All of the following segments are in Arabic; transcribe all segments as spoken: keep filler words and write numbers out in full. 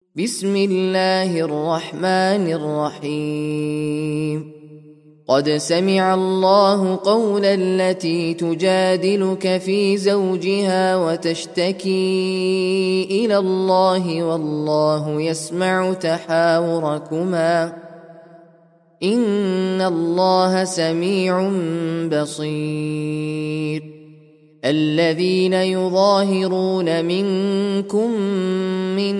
بسم الله الرحمن الرحيم قد سمع الله قول التي تجادلك في زوجها وتشتكي إلى الله والله يسمع تحاوركما إن الله سميع بصير الذين يظاهرون منكم من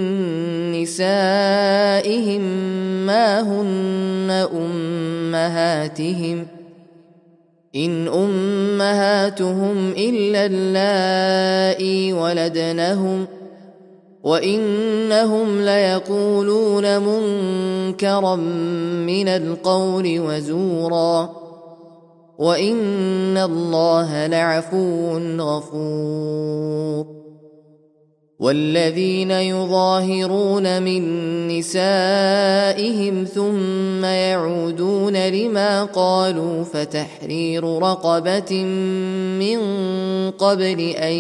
نسائهم ما هن أمهاتهم إن أمهاتهم إلا اللائي ولدنهم وإنهم ليقولون منكرا من القول وزورا وإن الله لعفو غفور والذين يظاهرون من نسائهم ثم يعودون لما قالوا فتحرير رقبة من قبل أن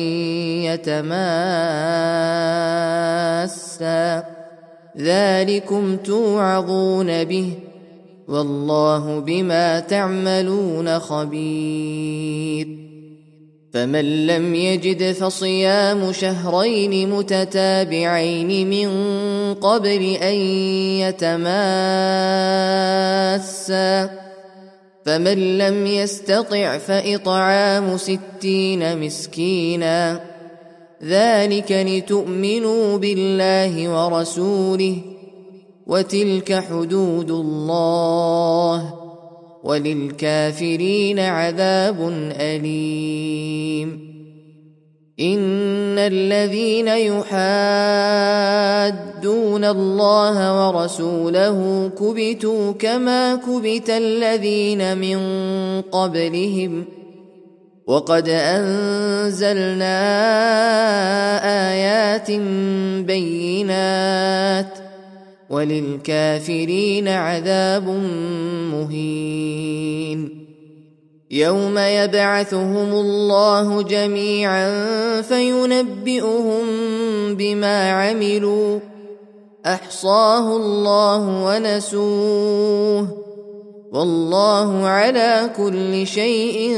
يتماسا ذلكم توعظون به والله بما تعملون خبير فمن لم يجد فصيام شهرين متتابعين من قبل أن يتماسا فمن لم يستطع فإطعام ستين مسكينا ذلك لتؤمنوا بالله ورسوله وتلك حدود الله وللكافرين عذاب أليم إن الذين يحادون الله ورسوله كبتوا كما كبت الذين من قبلهم وقد أنزلنا آيات بينات وللكافرين عذاب مهين يوم يبعثهم الله جميعا فينبئهم بما عملوا أحصاه الله ونسوه والله على كل شيء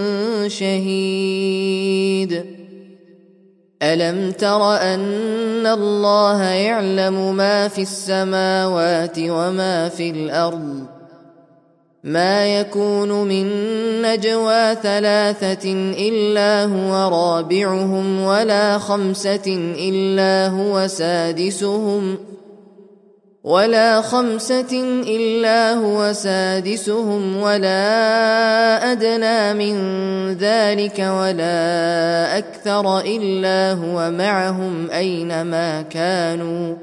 شهيد ألم تر أن الله يعلم ما في السماوات وما في الأرض ما يكون من نجوى ثلاثة إلا هو رابعهم ولا خمسة إلا هو سادسهم ولا خمسة إلا هو سادسهم ولا أدنى من ذلك ولا أكثر إلا هو معهم أينما كانوا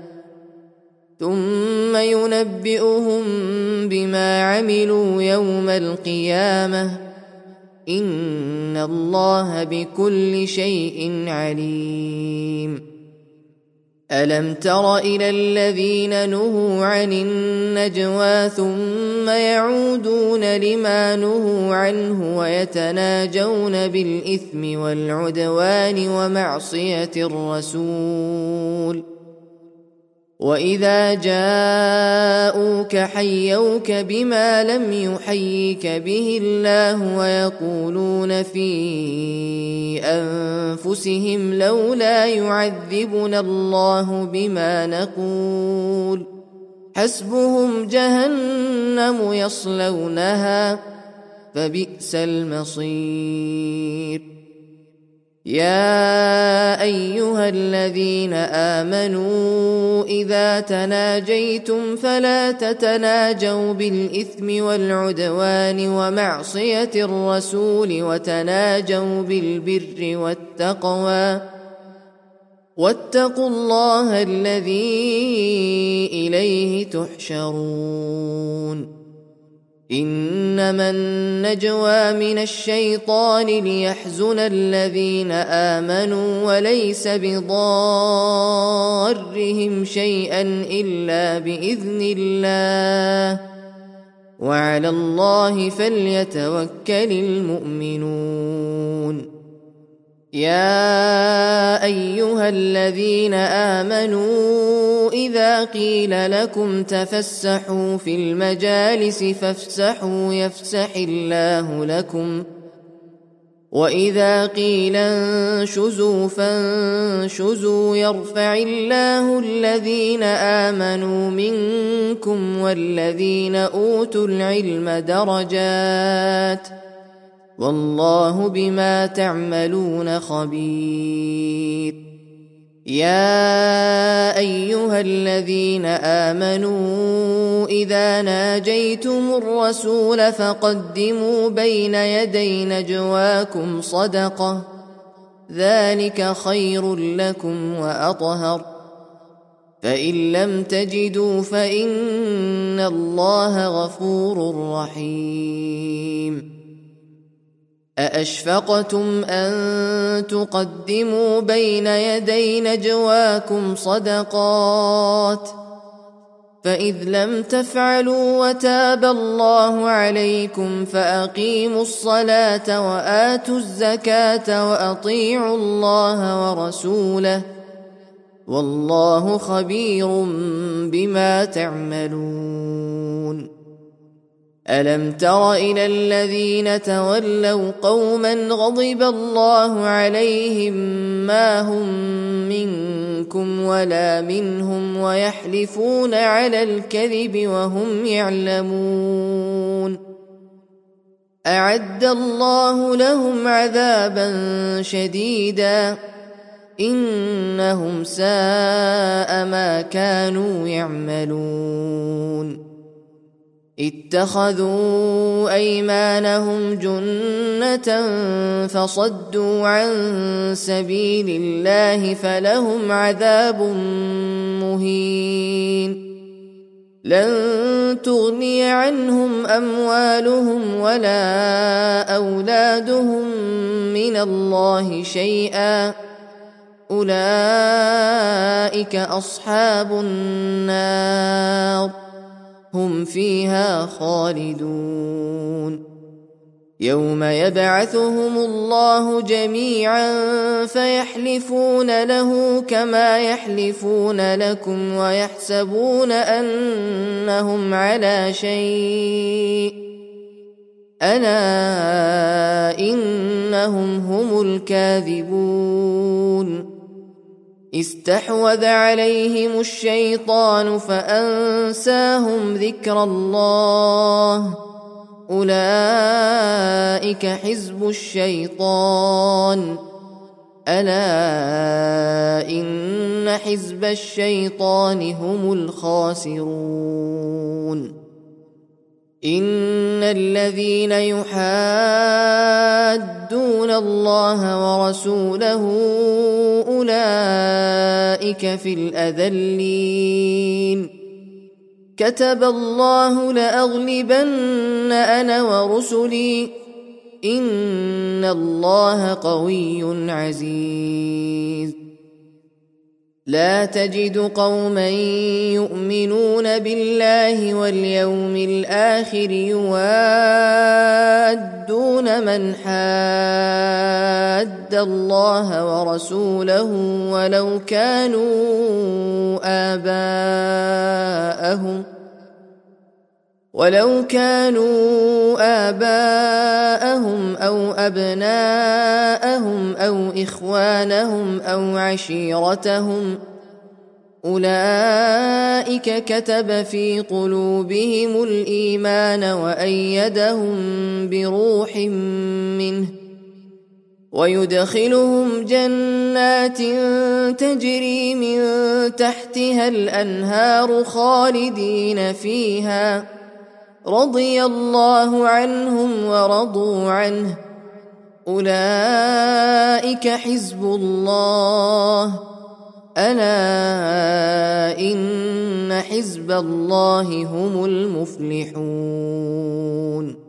ثم ينبئهم بما عملوا يوم القيامة إن الله بكل شيء عليم ألم تر إلى الذين نهوا عن النجوى ثم يعودون لما نهوا عنه ويتناجون بالإثم والعدوان ومعصية الرسول وإذا جاءوك حيوك بما لم يحيك به الله ويقولون في أنفسهم لولا يعذبنا الله بما نقول حسبهم جهنم يصلونها فبئس المصير يا أيها الذين آمنوا إذا تناجيتم فلا تتناجوا بالإثم والعدوان ومعصية الرسول وتناجوا بالبر والتقوى واتقوا الله الذي إليه تحشرون إنما النجوى من الشيطان ليحزن الذين آمنوا وليس بضارهم شيئا إلا بإذن الله وعلى الله فليتوكل المؤمنون يا أيها الذين آمنوا إذا قيل لكم تفسحوا في المجالس فافسحوا يفسح الله لكم وإذا قيل انشزوا فانشزوا يرفع الله الذين آمنوا منكم والذين أوتوا العلم درجات والله بما تعملون خبير. يا أيها الذين آمنوا إذا ناجيتم الرسول فقدموا بين يدي نجواكم صدقة ذلك خير لكم وأطهر فإن لم تجدوا فإن الله غفور رحيم. أأشفقتم أن تقدموا بين يدي نجواكم صدقات فإذ لم تفعلوا وتاب الله عليكم فأقيموا الصلاة وآتوا الزكاة وأطيعوا الله ورسوله والله خبير بما تعملون. ألم تر إلى الذين تولوا قوما غضب الله عليهم ما هم منكم ولا منهم ويحلفون على الكذب وهم يعلمون أعد الله لهم عذابا شديدا إنهم ساء ما كانوا يعملون. اتخذوا أيمانهم جنة فصدوا عن سبيل الله فلهم عذاب مهين لن تغني عنهم أموالهم ولا أولادهم من الله شيئا أولئك أصحاب النار هم فيها خالدون. يوم يبعثهم الله جميعا فيحلفون له كما يحلفون لكم ويحسبون أنهم على شيء ألا إنهم هم الكاذبون. استحوذ عليهم الشيطان فأنساهم ذكر الله أولئك حزب الشيطان ألا إن حزب الشيطان هم الخاسرون. إن الذين يحادون الله ورسوله أولئك في الأذلين كتب الله لأغلبن أنا ورسلي إن الله قوي عزيز. لا تجد قوما يؤمنون بالله واليوم الآخر يوادون من حاد الله ورسوله ولو كانوا آباءهم ولو كانوا آباءهم أو أبناءهم أو إخوانهم أو عشيرتهم أولئك كتب في قلوبهم الإيمان وأيدهم بروح منه ويدخلهم جنات تجري من تحتها الأنهار خالدين فيها رضي الله عنهم ورضوا عنه أولئك حزب الله ألا إن حزب الله هم المفلحون.